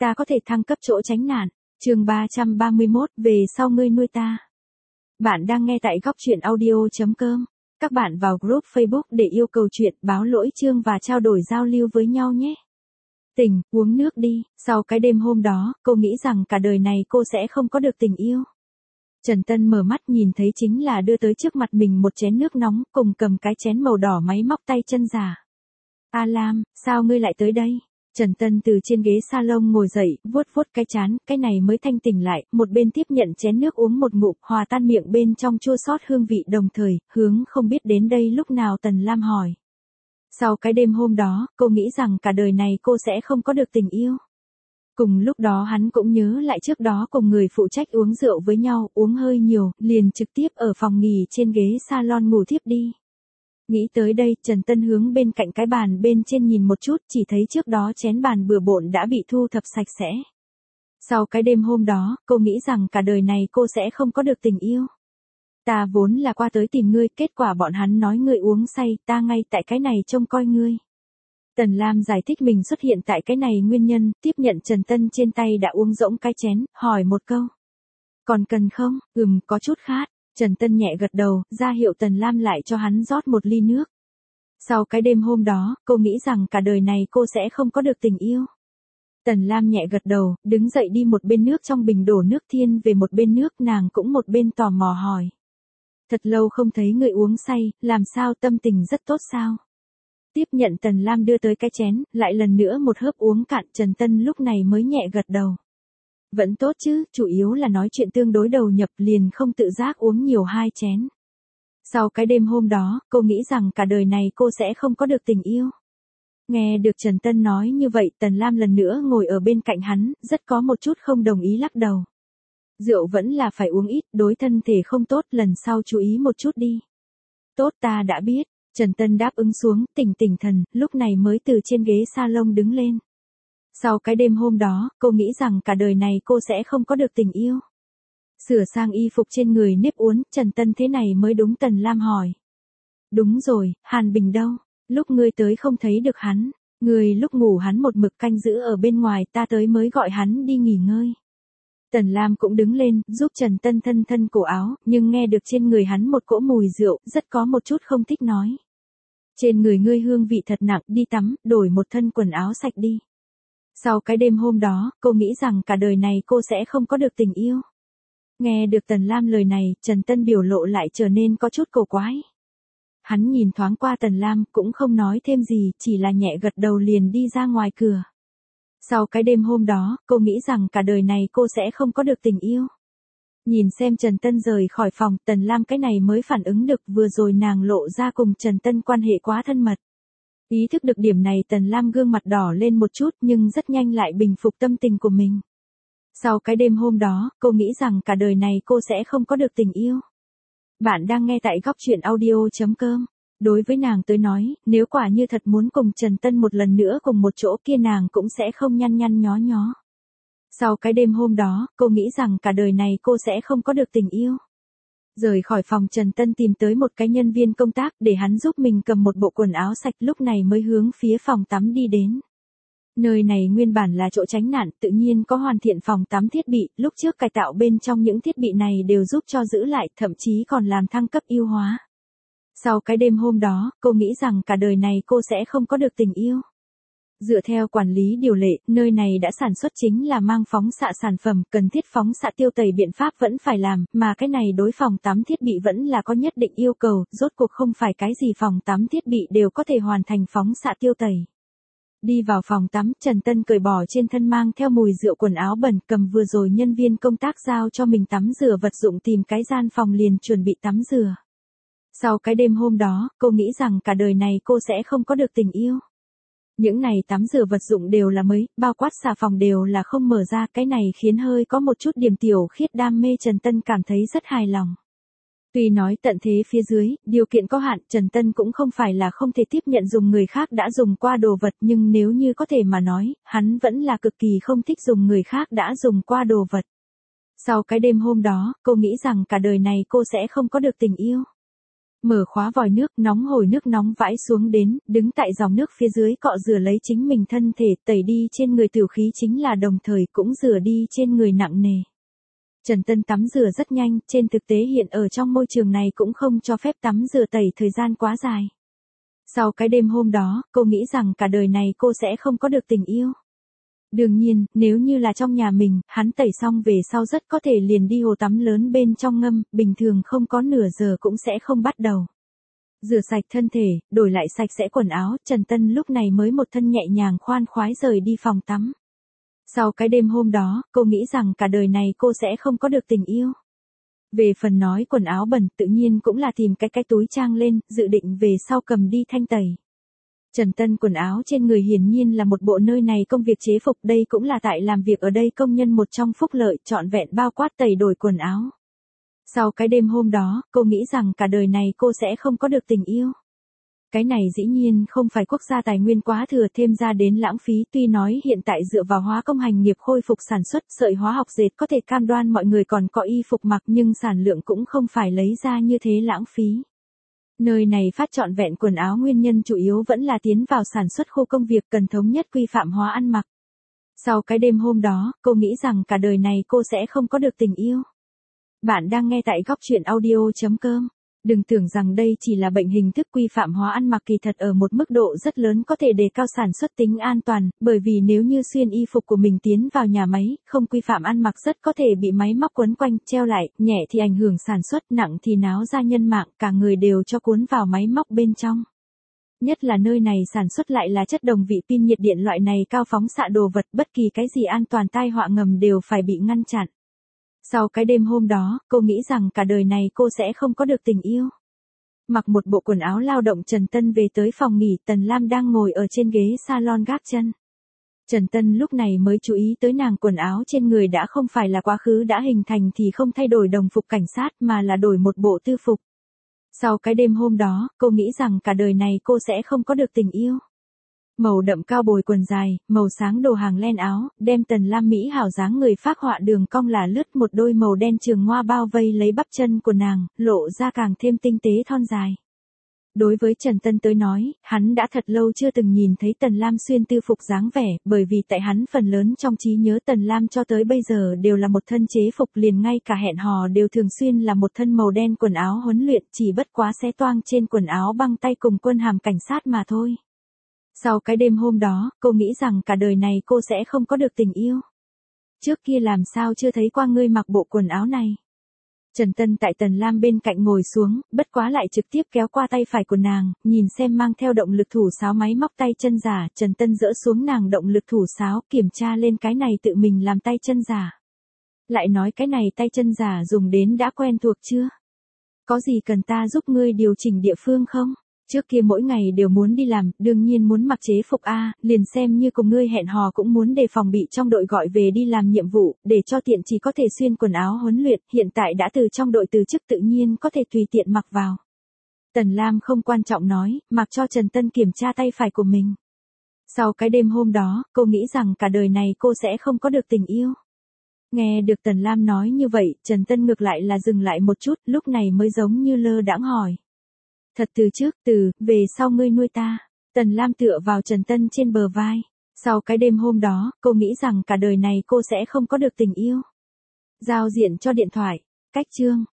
ta có thể thăng cấp chỗ tránh nạn. Chương 331, về sau ngươi nuôi ta. Bạn đang nghe tại góc truyện audio.com. Các bạn vào group Facebook để yêu cầu chuyện, báo lỗi chương và trao đổi giao lưu với nhau nhé. Tình, uống nước đi. Sau cái đêm hôm đó, cô nghĩ rằng cả đời này cô sẽ không có được tình yêu. Trần Tân mở mắt nhìn thấy chính là đưa tới trước mặt mình một chén nước nóng, cùng cầm cái chén màu đỏ máy móc tay chân giả. A Lam, sao ngươi lại tới đây? Trần Tân từ trên ghế salon ngồi dậy, vuốt vuốt cái trán, cái này mới thanh tỉnh lại, một bên tiếp nhận chén nước uống một ngụm, hòa tan miệng bên trong chua xót hương vị đồng thời, hướng không biết đến đây lúc nào Tần Lam hỏi. Sau cái đêm hôm đó, cô nghĩ rằng cả đời này cô sẽ không có được tình yêu. Cùng lúc đó hắn cũng nhớ lại trước đó cùng người phụ trách uống rượu với nhau, uống hơi nhiều, liền trực tiếp ở phòng nghỉ trên ghế salon ngủ thiếp đi. Nghĩ tới đây, Trần Tân hướng bên cạnh cái bàn bên trên nhìn một chút, chỉ thấy trước đó chén bàn bừa bộn đã bị thu thập sạch sẽ. Sau cái đêm hôm đó, cô nghĩ rằng cả đời này cô sẽ không có được tình yêu. Ta vốn là qua tới tìm ngươi, kết quả bọn hắn nói ngươi uống say, ta ngay tại cái này trông coi ngươi. Tần Lam giải thích mình xuất hiện tại cái này nguyên nhân, tiếp nhận Trần Tân trên tay đã uống rỗng cái chén, hỏi một câu. Còn cần không? Có chút khát. Trần Tân nhẹ gật đầu, ra hiệu Tần Lam lại cho hắn rót một ly nước. Sau cái đêm hôm đó, cô nghĩ rằng cả đời này cô sẽ không có được tình yêu. Tần Lam nhẹ gật đầu, đứng dậy đi một bên nước trong bình đổ nước thiên về một bên nước, nàng cũng một bên tò mò hỏi. Thật lâu không thấy người uống say, làm sao, tâm tình rất tốt sao? Tiếp nhận Tần Lam đưa tới cái chén, lại lần nữa một hớp uống cạn, Trần Tân lúc này mới nhẹ gật đầu. Vẫn tốt chứ, chủ yếu là nói chuyện tương đối đầu nhập, liền không tự giác uống nhiều 2 chén. Sau cái đêm hôm đó, cô nghĩ rằng cả đời này cô sẽ không có được tình yêu. Nghe được Trần Tân nói như vậy, Tần Lam lần nữa ngồi ở bên cạnh hắn, rất có một chút không đồng ý lắc đầu. Rượu vẫn là phải uống ít, đối thân thể không tốt, lần sau chú ý một chút đi. Tốt, ta đã biết. Trần Tân đáp ứng xuống, tỉnh thần, lúc này mới từ trên ghế salon đứng lên. Sau cái đêm hôm đó, cô nghĩ rằng cả đời này cô sẽ không có được tình yêu. Sửa sang y phục trên người nếp uốn, Trần Tân thế này mới đúng. Tần Lam hỏi. Đúng rồi, Hàn Bình đâu? Lúc ngươi tới không thấy được hắn. Ngươi lúc ngủ hắn một mực canh giữ ở bên ngoài, ta tới mới gọi hắn đi nghỉ ngơi. Tần Lam cũng đứng lên, giúp Trần Tân thân cổ áo, nhưng nghe được trên người hắn một cỗ mùi rượu, rất có một chút không thích nói. Trên người ngươi hương vị thật nặng, đi tắm, đổi một thân quần áo sạch đi. Sau cái đêm hôm đó, cô nghĩ rằng cả đời này cô sẽ không có được tình yêu. Nghe được Tần Lam lời này, Trần Tân biểu lộ lại trở nên có chút cổ quái. Hắn nhìn thoáng qua Tần Lam, cũng không nói thêm gì, chỉ là nhẹ gật đầu liền đi ra ngoài cửa. Sau cái đêm hôm đó, cô nghĩ rằng cả đời này cô sẽ không có được tình yêu. Nhìn xem Trần Tân rời khỏi phòng, Tần Lam cái này mới phản ứng được, vừa rồi nàng lộ ra cùng Trần Tân quan hệ quá thân mật. Ý thức được điểm này, Tần Lam gương mặt đỏ lên một chút, nhưng rất nhanh lại bình phục tâm tình của mình. Sau cái đêm hôm đó, cô nghĩ rằng cả đời này cô sẽ không có được tình yêu. Bạn đang nghe tại góc truyện audio.com. Đối với nàng tới nói, nếu quả như thật muốn cùng Trần Tân một lần nữa cùng một chỗ kia, nàng cũng sẽ không nhăn nhó nhó. Sau cái đêm hôm đó, cô nghĩ rằng cả đời này cô sẽ không có được tình yêu. Rời khỏi phòng, Trần Tân tìm tới một cái nhân viên công tác để hắn giúp mình cầm một bộ quần áo sạch, lúc này mới hướng phía phòng tắm đi đến. Nơi này nguyên bản là chỗ tránh nạn, tự nhiên có hoàn thiện phòng tắm thiết bị, lúc trước cải tạo bên trong những thiết bị này đều giúp cho giữ lại, thậm chí còn làm thăng cấp ưu hóa. Sau cái đêm hôm đó, cô nghĩ rằng cả đời này cô sẽ không có được tình yêu. Dựa theo quản lý điều lệ, nơi này đã sản xuất chính là mang phóng xạ sản phẩm, cần thiết phóng xạ tiêu tẩy biện pháp vẫn phải làm, mà cái này đối phòng tắm thiết bị vẫn là có nhất định yêu cầu, rốt cuộc không phải cái gì phòng tắm thiết bị đều có thể hoàn thành phóng xạ tiêu tẩy. Đi vào phòng tắm, Trần Tân cởi bỏ trên thân mang theo mùi rượu quần áo bẩn, cầm vừa rồi nhân viên công tác giao cho mình tắm rửa vật dụng, tìm cái gian phòng liền chuẩn bị tắm rửa. Sau cái đêm hôm đó, cô nghĩ rằng cả đời này cô sẽ không có được tình yêu. Những này tắm rửa vật dụng đều là mới, bao quát xà phòng đều là không mở ra, cái này khiến hơi có một chút điểm tiểu khiết đam mê Trần Tân cảm thấy rất hài lòng. Tuy nói tận thế phía dưới, điều kiện có hạn, Trần Tân cũng không phải là không thể tiếp nhận dùng người khác đã dùng qua đồ vật, nhưng nếu như có thể mà nói, hắn vẫn là cực kỳ không thích dùng người khác đã dùng qua đồ vật. Sau cái đêm hôm đó, cô nghĩ rằng cả đời này cô sẽ không có được tình yêu. Mở khóa vòi nước nóng, hồi nước nóng vãi xuống đến, đứng tại dòng nước phía dưới cọ rửa lấy chính mình thân thể, tẩy đi trên người tửu khí chính là đồng thời cũng rửa đi trên người nặng nề. Trần Tân tắm rửa rất nhanh, trên thực tế hiện ở trong môi trường này cũng không cho phép tắm rửa tẩy thời gian quá dài. Sau cái đêm hôm đó, cô nghĩ rằng cả đời này cô sẽ không có được tình yêu. Đương nhiên, nếu như là trong nhà mình, hắn tẩy xong về sau rất có thể liền đi hồ tắm lớn bên trong ngâm, bình thường không có nửa giờ cũng sẽ không bắt đầu. Rửa sạch thân thể, đổi lại sạch sẽ quần áo, Trần Tân lúc này mới một thân nhẹ nhàng khoan khoái rời đi phòng tắm. Sau cái đêm hôm đó, cô nghĩ rằng cả đời này cô sẽ không có được tình yêu. Về phần nói quần áo bẩn tự nhiên cũng là tìm cái túi trang lên, dự định về sau cầm đi thanh tẩy. Trần Tân quần áo trên người hiển nhiên là một bộ nơi này công việc chế phục, đây cũng là tại làm việc ở đây công nhân một trong phúc lợi trọn vẹn bao quát tẩy đổi quần áo. Sau cái đêm hôm đó, cô nghĩ rằng cả đời này cô sẽ không có được tình yêu. Cái này dĩ nhiên không phải quốc gia tài nguyên quá thừa thêm ra đến lãng phí, tuy nói hiện tại dựa vào hóa công hành nghiệp khôi phục sản xuất sợi hóa học dệt có thể cam đoan mọi người còn có y phục mặc, nhưng sản lượng cũng không phải lấy ra như thế lãng phí. Nơi này phát trọn vẹn quần áo nguyên nhân chủ yếu vẫn là tiến vào sản xuất khu công việc cần thống nhất quy phạm hóa ăn mặc. Sau cái đêm hôm đó, cô nghĩ rằng cả đời này cô sẽ không có được tình yêu. Bạn đang nghe tại góc truyện audio.com. Đừng tưởng rằng đây chỉ là bệnh hình thức quy phạm hóa ăn mặc, kỳ thật ở một mức độ rất lớn có thể đề cao sản xuất tính an toàn, bởi vì nếu như xuyên y phục của mình tiến vào nhà máy, không quy phạm ăn mặc rất có thể bị máy móc quấn quanh, treo lại, nhẹ thì ảnh hưởng sản xuất, nặng thì náo ra nhân mạng, cả người đều cho cuốn vào máy móc bên trong. Nhất là nơi này sản xuất lại là chất đồng vị pin nhiệt điện loại này cao phóng xạ đồ vật, bất kỳ cái gì an toàn tai họa ngầm đều phải bị ngăn chặn. Sau cái đêm hôm đó, cô nghĩ rằng cả đời này cô sẽ không có được tình yêu. Mặc một bộ quần áo lao động, Trần Tân về tới phòng nghỉ, Tần Lam đang ngồi ở trên ghế salon gác chân. Trần Tân lúc này mới chú ý tới nàng quần áo trên người đã không phải là quá khứ đã hình thành thì không thay đổi đồng phục cảnh sát mà là đổi một bộ tư phục. Sau cái đêm hôm đó, cô nghĩ rằng cả đời này cô sẽ không có được tình yêu. Màu đậm cao bồi quần dài, màu sáng đồ hàng len áo, đem Tần Lam mỹ hảo dáng người phác họa đường cong là lướt, một đôi màu đen trường hoa bao vây lấy bắp chân của nàng, lộ ra càng thêm tinh tế thon dài. Đối với Trần Tân tới nói, hắn đã thật lâu chưa từng nhìn thấy Tần Lam xuyên tư phục dáng vẻ, bởi vì tại hắn phần lớn trong trí nhớ Tần Lam cho tới bây giờ đều là một thân chế phục, liền ngay cả hẹn hò đều thường xuyên là một thân màu đen quần áo huấn luyện, chỉ bất quá xé toang trên quần áo băng tay cùng quân hàm cảnh sát mà thôi. Sau cái đêm hôm đó, cô nghĩ rằng cả đời này cô sẽ không có được tình yêu. Trước kia làm sao chưa thấy qua ngươi mặc bộ quần áo này. Trần Tân tại Tần Lam bên cạnh ngồi xuống, bất quá lại trực tiếp kéo qua tay phải của nàng, nhìn xem mang theo động lực thủ sáo máy móc tay chân giả, Trần Tân dỡ xuống nàng động lực thủ sáo, kiểm tra lên cái này tự mình làm tay chân giả. Lại nói cái này tay chân giả dùng đến đã quen thuộc chưa? Có gì cần ta giúp ngươi điều chỉnh địa phương không? Trước kia mỗi ngày đều muốn đi làm, đương nhiên muốn mặc chế phục A, liền xem như cùng ngươi hẹn hò cũng muốn đề phòng bị trong đội gọi về đi làm nhiệm vụ, để cho tiện chỉ có thể xuyên quần áo huấn luyện, hiện tại đã từ trong đội từ chức tự nhiên có thể tùy tiện mặc vào. Tần Lam không quan trọng nói, mặc cho Trần Tân kiểm tra tay phải của mình. Sau cái đêm hôm đó, cô nghĩ rằng cả đời này cô sẽ không có được tình yêu. Nghe được Tần Lam nói như vậy, Trần Tân ngược lại là dừng lại một chút, lúc này mới giống như lơ đãng hỏi. Thật từ trước, về sau ngươi nuôi ta. Tần Lam tựa vào Trần Tân trên bờ vai. Sau cái đêm hôm đó, cô nghĩ rằng cả đời này cô sẽ không có được tình yêu. Giao diện cho điện thoại. Cách chương.